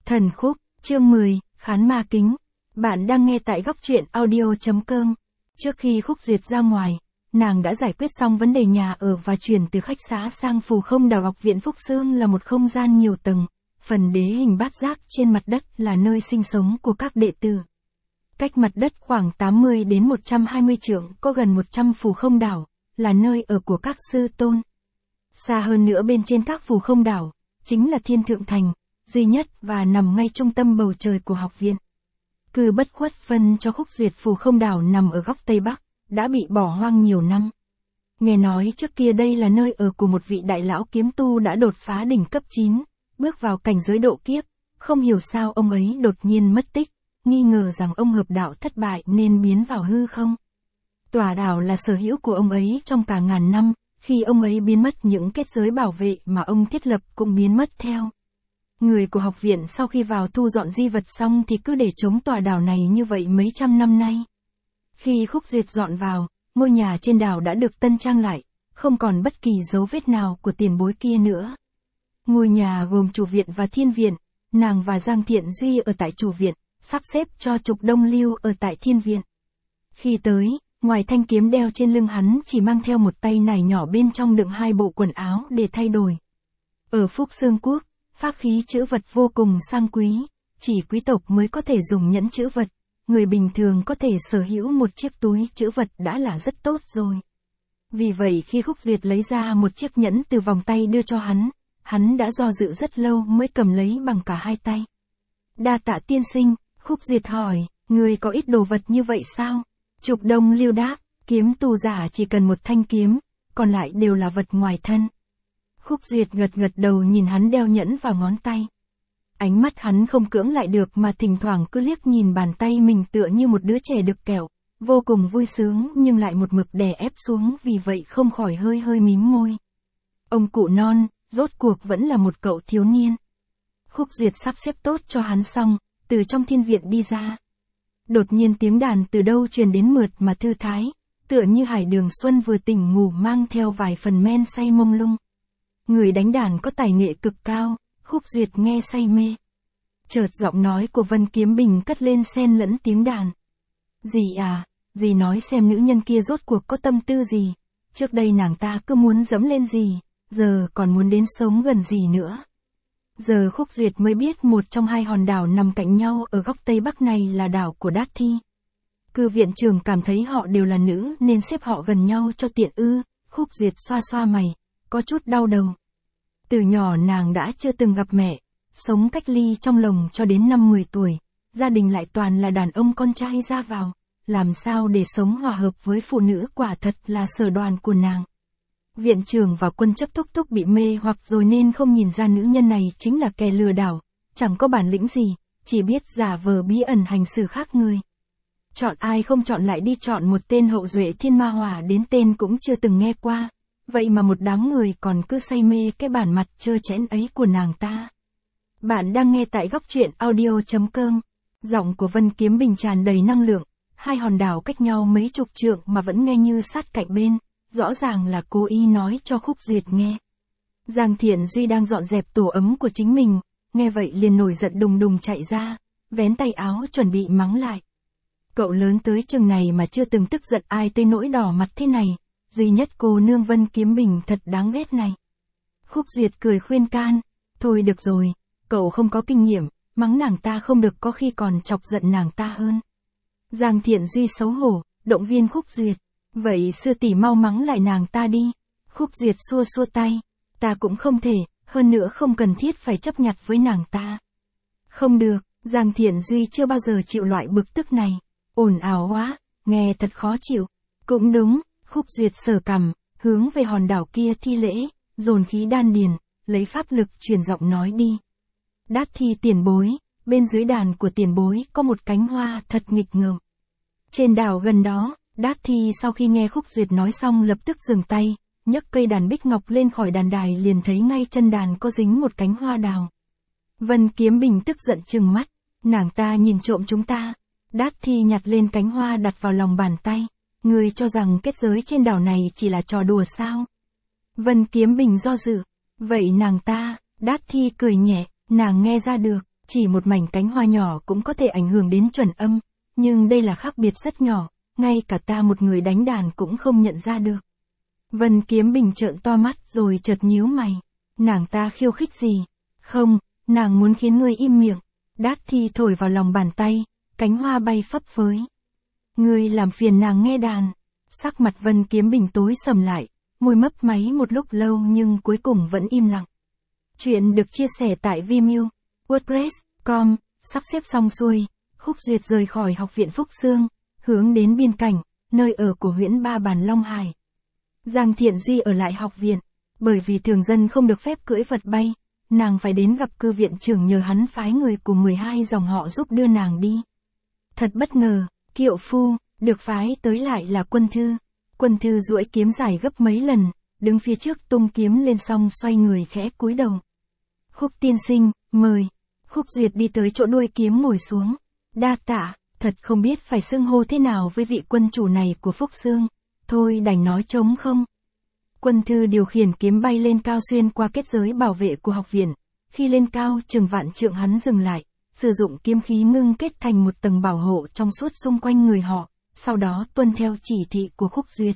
Thần khúc, chương 10, Khán ma kính. Bạn đang nghe tại góc truyện audio.com. Trước khi Khúc Duyệt ra ngoài, nàng đã giải quyết xong vấn đề nhà ở và chuyển từ khách xã sang Phù Không Đảo. Học viện Phúc Sương là một không gian nhiều tầng, phần đế hình bát giác trên mặt đất là nơi sinh sống của các đệ tử. Cách mặt đất khoảng 80 đến 120 trượng có gần 100 Phù Không Đảo, là nơi ở của các sư tôn. Xa hơn nữa bên trên các Phù Không Đảo, chính là Thiên Thượng Thành, duy nhất và nằm ngay trung tâm bầu trời của học viện. Cư bất khuất phân cho Khúc Duyệt Phù Không Đảo nằm ở góc Tây Bắc, đã bị bỏ hoang nhiều năm. Nghe nói trước kia đây là nơi ở của một vị đại lão kiếm tu đã đột phá đỉnh cấp 9, bước vào cảnh giới độ kiếp, không hiểu sao ông ấy đột nhiên mất tích, nghi ngờ rằng ông hợp đạo thất bại nên biến vào hư không. Tòa đảo là sở hữu của ông ấy trong cả ngàn năm, khi ông ấy biến mất những kết giới bảo vệ mà ông thiết lập cũng biến mất theo. Người của học viện sau khi vào thu dọn di vật xong thì cứ để trống tòa đảo này như vậy mấy trăm năm nay. Khi Khúc Duyệt dọn vào, ngôi nhà trên đảo đã được tân trang lại, không còn bất kỳ dấu vết nào của tiền bối kia nữa. Ngôi nhà gồm chủ viện và thiên viện, nàng và Giang Thiện Duy ở tại chủ viện, sắp xếp cho Trục Đông Lưu ở tại thiên viện. Khi tới, ngoài thanh kiếm đeo trên lưng hắn chỉ mang theo một tay nải nhỏ bên trong đựng 2 bộ quần áo để thay đổi. Ở Phúc Sương Quốc, pháp khí trữ vật vô cùng sang quý, chỉ quý tộc mới có thể dùng nhẫn trữ vật, người bình thường có thể sở hữu một chiếc túi trữ vật đã là rất tốt rồi. Vì vậy khi Khúc Duyệt lấy ra một chiếc nhẫn từ vòng tay đưa cho hắn đã do dự rất lâu mới cầm lấy bằng cả 2 tay. Đa tạ tiên sinh, Khúc Duyệt hỏi, người có ít đồ vật như vậy sao? Trục Đông Lưu đáp, kiếm tu giả chỉ cần một thanh kiếm, còn lại đều là vật ngoài thân. Khúc Duyệt gật đầu nhìn hắn đeo nhẫn vào ngón tay. Ánh mắt hắn không cưỡng lại được mà thỉnh thoảng cứ liếc nhìn bàn tay mình tựa như một đứa trẻ được kẹo, vô cùng vui sướng nhưng lại một mực đè ép xuống, vì vậy không khỏi hơi mím môi. Ông cụ non, rốt cuộc vẫn là một cậu thiếu niên. Khúc Duyệt sắp xếp tốt cho hắn xong, từ trong thiên viện đi ra. Đột nhiên tiếng đàn từ đâu truyền đến mượt mà thư thái, tựa như Hải Đường Xuân vừa tỉnh ngủ mang theo vài phần men say mông lung. Người đánh đàn có tài nghệ cực cao, Khúc Duyệt nghe say mê. Chợt giọng nói của Vân Kiếm Bình cất lên xen lẫn tiếng đàn. Dì à, dì nói xem nữ nhân kia rốt cuộc có tâm tư gì, trước đây nàng ta cứ muốn dẫm lên dì, giờ còn muốn đến sống gần dì nữa. Giờ Khúc Duyệt mới biết một trong 2 hòn đảo nằm cạnh nhau ở góc Tây Bắc này là đảo của Đát Thi. Cư viện trưởng cảm thấy họ đều là nữ nên xếp họ gần nhau cho tiện ư. Khúc Duyệt xoa mày, có chút đau đầu. Từ nhỏ nàng đã chưa từng gặp mẹ, sống cách ly trong lồng cho đến năm 10 tuổi, gia đình lại toàn là đàn ông con trai ra vào, làm sao để sống hòa hợp với phụ nữ quả thật là sở đoàn của nàng. Viện trưởng và quân chấp thúc bị mê hoặc rồi nên không nhìn ra nữ nhân này chính là kẻ lừa đảo, chẳng có bản lĩnh gì, chỉ biết giả vờ bí ẩn hành xử khác người. Chọn ai không chọn lại đi chọn một tên hậu duệ thiên ma hỏa đến tên cũng chưa từng nghe qua, vậy mà một đám người còn cứ say mê cái bản mặt trơ trẽn ấy của nàng ta. Bạn đang nghe tại góc truyện audio.com, giọng của Vân Kiếm Bình tràn đầy năng lượng, 2 hòn đảo cách nhau mấy chục trượng mà vẫn nghe như sát cạnh bên. Rõ ràng là cố ý nói cho Khúc Duyệt nghe. Giang Thiện Duy đang dọn dẹp tổ ấm của chính mình, nghe vậy liền nổi giận đùng chạy ra, vén tay áo chuẩn bị mắng lại. Cậu lớn tới chừng này mà chưa từng tức giận ai tới nỗi đỏ mặt thế này, duy nhất cô nương Vân Kiếm Bình thật đáng ghét này. Khúc Duyệt cười khuyên can, thôi được rồi, cậu không có kinh nghiệm, mắng nàng ta không được có khi còn chọc giận nàng ta hơn. Giang Thiện Duy xấu hổ, động viên Khúc Duyệt. Vậy sư tỷ mau mắng lại nàng ta đi. Khúc Duyệt xua tay. Ta cũng không thể, hơn nữa không cần thiết phải chấp nhặt với nàng ta. Không được, Giang Thiện Duy chưa bao giờ chịu loại bực tức này. Ồn ào quá, nghe thật khó chịu. Cũng đúng, Khúc Duyệt sờ cằm, hướng về hòn đảo kia thi lễ, dồn khí đan điền, lấy pháp lực truyền giọng nói đi. Đát Thi tiền bối, bên dưới đàn của tiền bối có một cánh hoa thật nghịch ngợm. Trên đảo gần đó, Đát Thi sau khi nghe Khúc Duyệt nói xong lập tức dừng tay, nhấc cây đàn bích ngọc lên khỏi đàn đài liền thấy ngay chân đàn có dính một cánh hoa đào. Vân Kiếm Bình tức giận trừng mắt, nàng ta nhìn trộm chúng ta. Đát Thi nhặt lên cánh hoa đặt vào lòng bàn tay, ngươi cho rằng kết giới trên đảo này chỉ là trò đùa sao? Vân Kiếm Bình do dự, vậy nàng ta, Đát Thi cười nhẹ, nàng nghe ra được, Chỉ một mảnh cánh hoa nhỏ cũng có thể ảnh hưởng đến chuẩn âm, nhưng đây là khác biệt rất nhỏ, ngay cả ta một người đánh đàn cũng không nhận ra được. Vân Kiếm Bình trợn to mắt rồi chợt nhíu mày. Nàng ta khiêu khích gì? Không, nàng muốn khiến ngươi im miệng. Đát Thi thổi vào lòng bàn tay, cánh hoa bay phấp phới. Ngươi làm phiền nàng nghe đàn. Sắc mặt Vân Kiếm Bình tối sầm lại, môi mấp máy một lúc lâu nhưng cuối cùng vẫn im lặng. Chuyện được chia sẻ tại Vimeo, WordPress.com. Sắp xếp xong xuôi, Khúc Duyệt rời khỏi học viện Phúc Xương, hướng đến biên cảnh, nơi ở của Huyễn Ba Bàn Long Hải. Giang Thiện Duy ở lại học viện, bởi vì thường dân không được phép cưỡi vật bay, nàng phải đến gặp cư viện trưởng nhờ hắn phái người của 12 dòng họ giúp đưa nàng đi. Thật bất ngờ, kiệu phu, được phái tới lại là Quân Thư. Quân Thư duỗi kiếm dài gấp mấy lần, đứng phía trước tung kiếm lên xong xoay người khẽ cúi đầu. Khúc tiên sinh, mời. Khúc Duyệt đi tới chỗ đuôi kiếm ngồi xuống. Đa tạ, thật không biết phải xưng hô thế nào với vị quân chủ này của Phúc Xương. Thôi đành nói trống không. Quân Thư điều khiển kiếm bay lên cao xuyên qua kết giới bảo vệ của học viện. Khi lên cao chừng vạn trượng hắn dừng lại, sử dụng kiếm khí ngưng kết thành một tầng bảo hộ trong suốt xung quanh người họ, sau đó tuân theo chỉ thị của Khúc Duyệt.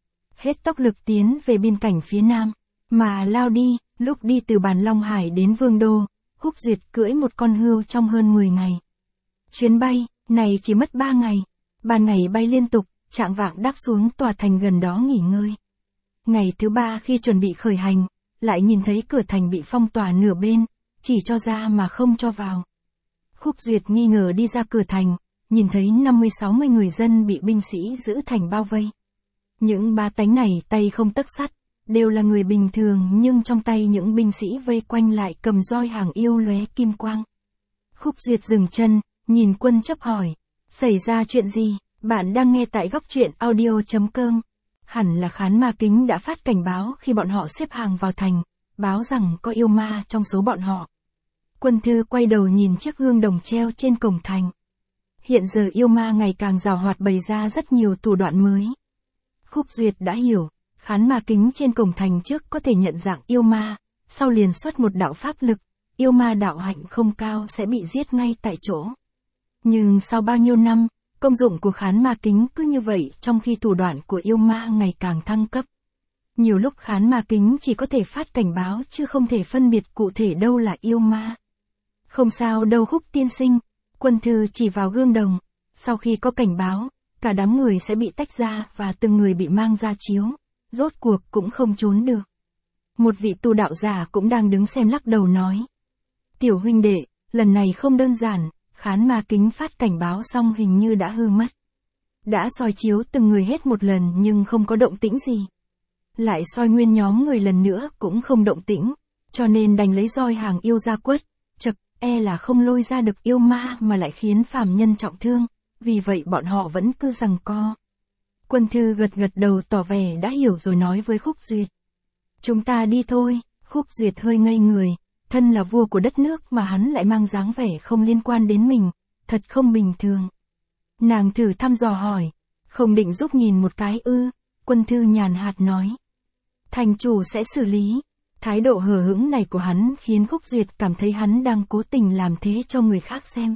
Hết tốc lực tiến về biên cảnh phía nam, mà lao đi, lúc đi từ Bàn Long Hải đến Vương Đô, Khúc Duyệt cưỡi một con hươu trong hơn 10 ngày. Chuyến bay này chỉ mất 3 ngày, ban ngày bay liên tục, chạng vạng đáp xuống tòa thành gần đó nghỉ ngơi. Ngày thứ 3 khi chuẩn bị khởi hành, lại nhìn thấy cửa thành bị phong tỏa nửa bên, chỉ cho ra mà không cho vào. Khúc Duyệt nghi ngờ đi ra cửa thành, nhìn thấy 50-60 người dân bị binh sĩ giữ thành bao vây. Những bá tánh này tay không tấc sắt, đều là người bình thường nhưng trong tay những binh sĩ vây quanh lại cầm roi hàng yêu lóe kim quang. Khúc Duyệt dừng chân, nhìn Quân Chấp hỏi, xảy ra chuyện gì? Bạn đang nghe tại góc truyện audio.com. Hẳn là Khán Ma Kính đã phát cảnh báo khi bọn họ xếp hàng vào thành, báo rằng có yêu ma trong số bọn họ. Quân Thư quay đầu nhìn chiếc gương đồng treo trên cổng thành. Hiện giờ yêu ma ngày càng giàu hoạt bày ra rất nhiều thủ đoạn mới. Khúc Duyệt đã hiểu, Khán Ma Kính trên cổng thành trước có thể nhận dạng yêu ma, sau liền xuất một đạo pháp lực, yêu ma đạo hạnh không cao sẽ bị giết ngay tại chỗ. Nhưng sau bao nhiêu năm, công dụng của Khán Ma Kính cứ như vậy trong khi thủ đoạn của yêu ma ngày càng thăng cấp. Nhiều lúc Khán Ma Kính chỉ có thể phát cảnh báo chứ không thể phân biệt cụ thể đâu là yêu ma. Không sao đâu Khúc tiên sinh, Quân Thư chỉ vào gương đồng, sau khi có cảnh báo, cả đám người sẽ bị tách ra và từng người bị mang ra chiếu, rốt cuộc cũng không trốn được. Một vị tu đạo giả cũng đang đứng xem lắc đầu nói. Tiểu huynh đệ, lần này không đơn giản, Khán Ma Kính phát cảnh báo xong hình như đã hư mất. Đã soi chiếu từng người hết một lần nhưng không có động tĩnh gì. Lại soi nguyên nhóm người lần nữa cũng không động tĩnh, cho nên đành lấy roi hàng yêu ra quất, chật, là không lôi ra được yêu ma mà lại khiến phàm nhân trọng thương, vì vậy bọn họ vẫn cứ giằng co. Quân Thư gật gật đầu tỏ vẻ đã hiểu rồi nói với Khúc Duyệt. Chúng ta đi thôi. Khúc Duyệt hơi ngây người, thân là vua của đất nước mà hắn lại mang dáng vẻ không liên quan đến mình, thật không bình thường. Nàng thử thăm dò hỏi, không định giúp nhìn một cái ư? Quân Thư nhàn hạt nói. Thành chủ sẽ xử lý. Thái độ hờ hững này của hắn khiến Khúc Duyệt cảm thấy hắn đang cố tình làm thế cho người khác xem.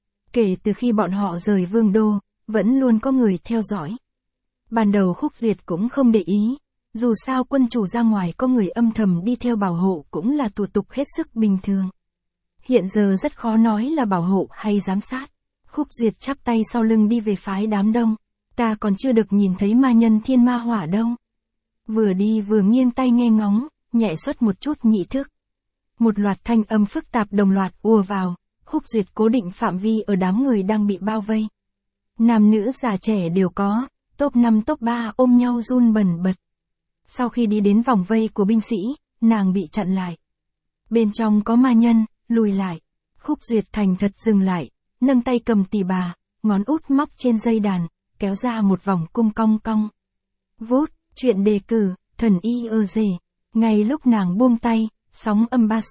Kể từ khi bọn họ rời Vương Đô, vẫn luôn có người theo dõi. Ban đầu Khúc Duyệt cũng không để ý, dù sao quân chủ ra ngoài có người âm thầm đi theo bảo hộ cũng là thủ tục hết sức bình thường. Hiện giờ rất khó nói là bảo hộ hay giám sát. Khúc Duyệt chắp tay sau lưng đi về phái đám đông. Ta còn chưa được nhìn thấy ma nhân thiên ma hỏa đâu. Vừa đi vừa nghiêng tay nghe ngóng, nhẹ xuất một chút nhị thức. Một loạt thanh âm phức tạp đồng loạt ùa vào, Khúc Duyệt cố định phạm vi ở đám người đang bị bao vây. Nam nữ già trẻ đều có, top 5 top 3 ôm nhau run bần bật. Sau khi đi đến vòng vây của binh sĩ, nàng bị chặn lại. Bên trong có ma nhân, lùi lại. Khúc Duyệt thành thật dừng lại, nâng tay cầm tỳ bà, ngón út móc trên dây đàn, kéo ra một vòng cung cong cong. Vút, chuyện đề cử, thần y ơ dề. Ngay lúc nàng buông tay, sóng âm bass,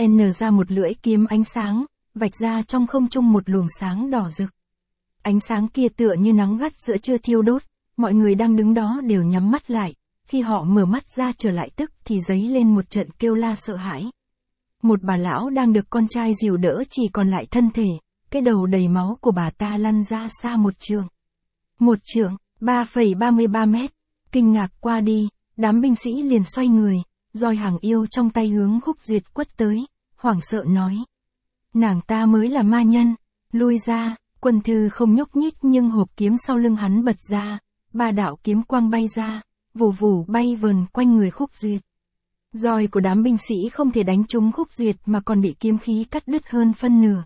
ra một lưỡi kiếm ánh sáng, vạch ra trong không trung một luồng sáng đỏ rực. Ánh sáng kia tựa như nắng gắt giữa trưa thiêu đốt, mọi người đang đứng đó đều nhắm mắt lại, khi họ mở mắt ra trở lại tức thì dấy lên một trận kêu la sợ hãi. Một bà lão đang được con trai dìu đỡ chỉ còn lại thân thể, cái đầu đầy máu của bà ta lăn ra xa một trượng. Một trượng, 3,33 mét. Kinh ngạc qua đi, đám binh sĩ liền xoay người, roi hàng yêu trong tay hướng Khúc Duyệt quất tới, hoảng sợ nói. Nàng ta mới là ma nhân, lui ra, Quân Thư không nhúc nhích nhưng hộp kiếm sau lưng hắn bật ra, 3 đạo kiếm quang bay ra, vù vù bay vần quanh người Khúc Duyệt. Roi của đám binh sĩ không thể đánh trúng Khúc Duyệt mà còn bị kiếm khí cắt đứt hơn phân nửa.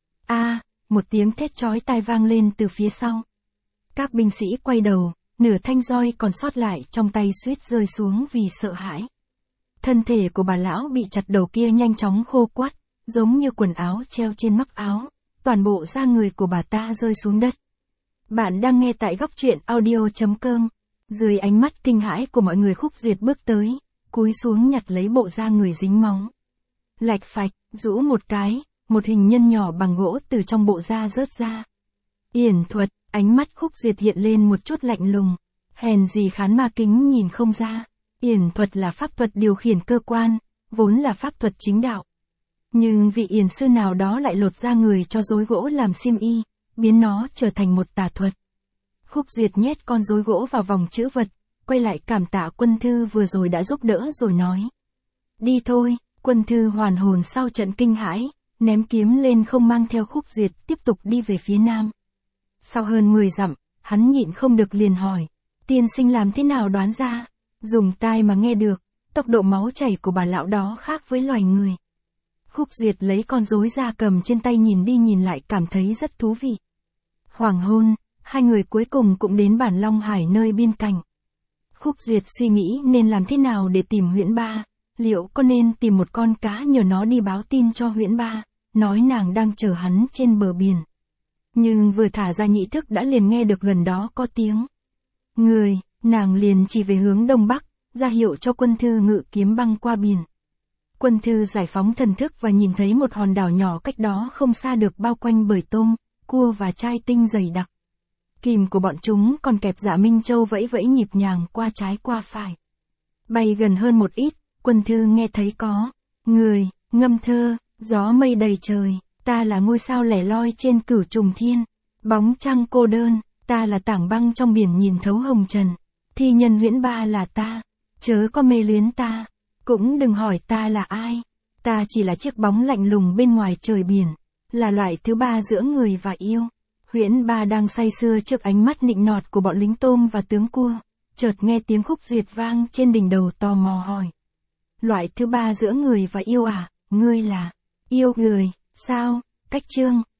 Một tiếng thét chói tai vang lên từ phía sau. Các binh sĩ quay đầu, nửa thanh roi còn sót lại trong tay suýt rơi xuống vì sợ hãi. Thân thể của bà lão bị chặt đầu kia nhanh chóng khô quắt, giống như quần áo treo trên mắc áo, toàn bộ da người của bà ta rơi xuống đất. Bạn đang nghe tại góc truyện audio.com. Dưới ánh mắt kinh hãi của mọi người, Khúc Duyệt bước tới, cúi xuống nhặt lấy bộ da người dính máu. Lạch phạch, rũ một cái, một hình nhân nhỏ bằng gỗ từ trong bộ da rớt ra. Yển thuật, ánh mắt Khúc Duyệt hiện lên một chút lạnh lùng. Hèn gì Khán Ma Kính nhìn không ra. Yển thuật là pháp thuật điều khiển cơ quan, vốn là pháp thuật chính đạo. Nhưng vị yển sư nào đó lại lột da người cho rối gỗ làm xiêm y, biến nó trở thành một tà thuật. Khúc Duyệt nhét con rối gỗ vào vòng trữ vật, quay lại cảm tạ Quân Thư vừa rồi đã giúp đỡ rồi nói. Đi thôi. Quân Thư hoàn hồn sau trận kinh hãi, ném kiếm lên không mang theo Khúc Duyệt tiếp tục đi về phía nam. Sau hơn 10 dặm, hắn nhịn không được liền hỏi. Tiên sinh làm thế nào đoán ra? Dùng tai mà nghe được, tốc độ máu chảy của bà lão đó khác với loài người. Khúc Duyệt lấy con rối da cầm trên tay nhìn đi nhìn lại cảm thấy rất thú vị. Hoàng hôn, hai người cuối cùng cũng đến bản Long Hải nơi biên cảnh. Khúc Duyệt suy nghĩ nên làm thế nào để tìm Huyễn Ba, liệu có nên tìm một con cá nhờ nó đi báo tin cho Huyễn Ba, nói nàng đang chờ hắn trên bờ biển. Nhưng vừa thả ra nhị thức đã liền nghe được gần đó có tiếng người, nàng liền chỉ về hướng đông bắc, ra hiệu cho Quân Thư ngự kiếm băng qua biển. Quân Thư giải phóng thần thức và nhìn thấy một hòn đảo nhỏ cách đó không xa được bao quanh bởi tôm, cua và trai tinh dày đặc. Kìm của bọn chúng còn kẹp Dạ Minh Châu vẫy vẫy nhịp nhàng qua trái qua phải. Bay gần hơn một ít, Quân Thư nghe thấy có người ngâm thơ, gió mây đầy trời, ta là ngôi sao lẻ loi trên cửu trùng thiên, bóng trăng cô đơn, ta là tảng băng trong biển nhìn thấu hồng trần, thi nhân Huyễn Ba là ta, chớ có mê luyến ta, cũng đừng hỏi ta là ai, ta chỉ là chiếc bóng lạnh lùng bên ngoài trời biển, là loại thứ ba giữa người và yêu. Huyễn Ba đang say sưa trước ánh mắt nịnh nọt của bọn lính tôm và tướng cua, chợt nghe tiếng Khúc Duyệt vang trên đỉnh đầu tò mò hỏi. Loại thứ ba giữa người và yêu à, ngươi là yêu người, sao? Cách chương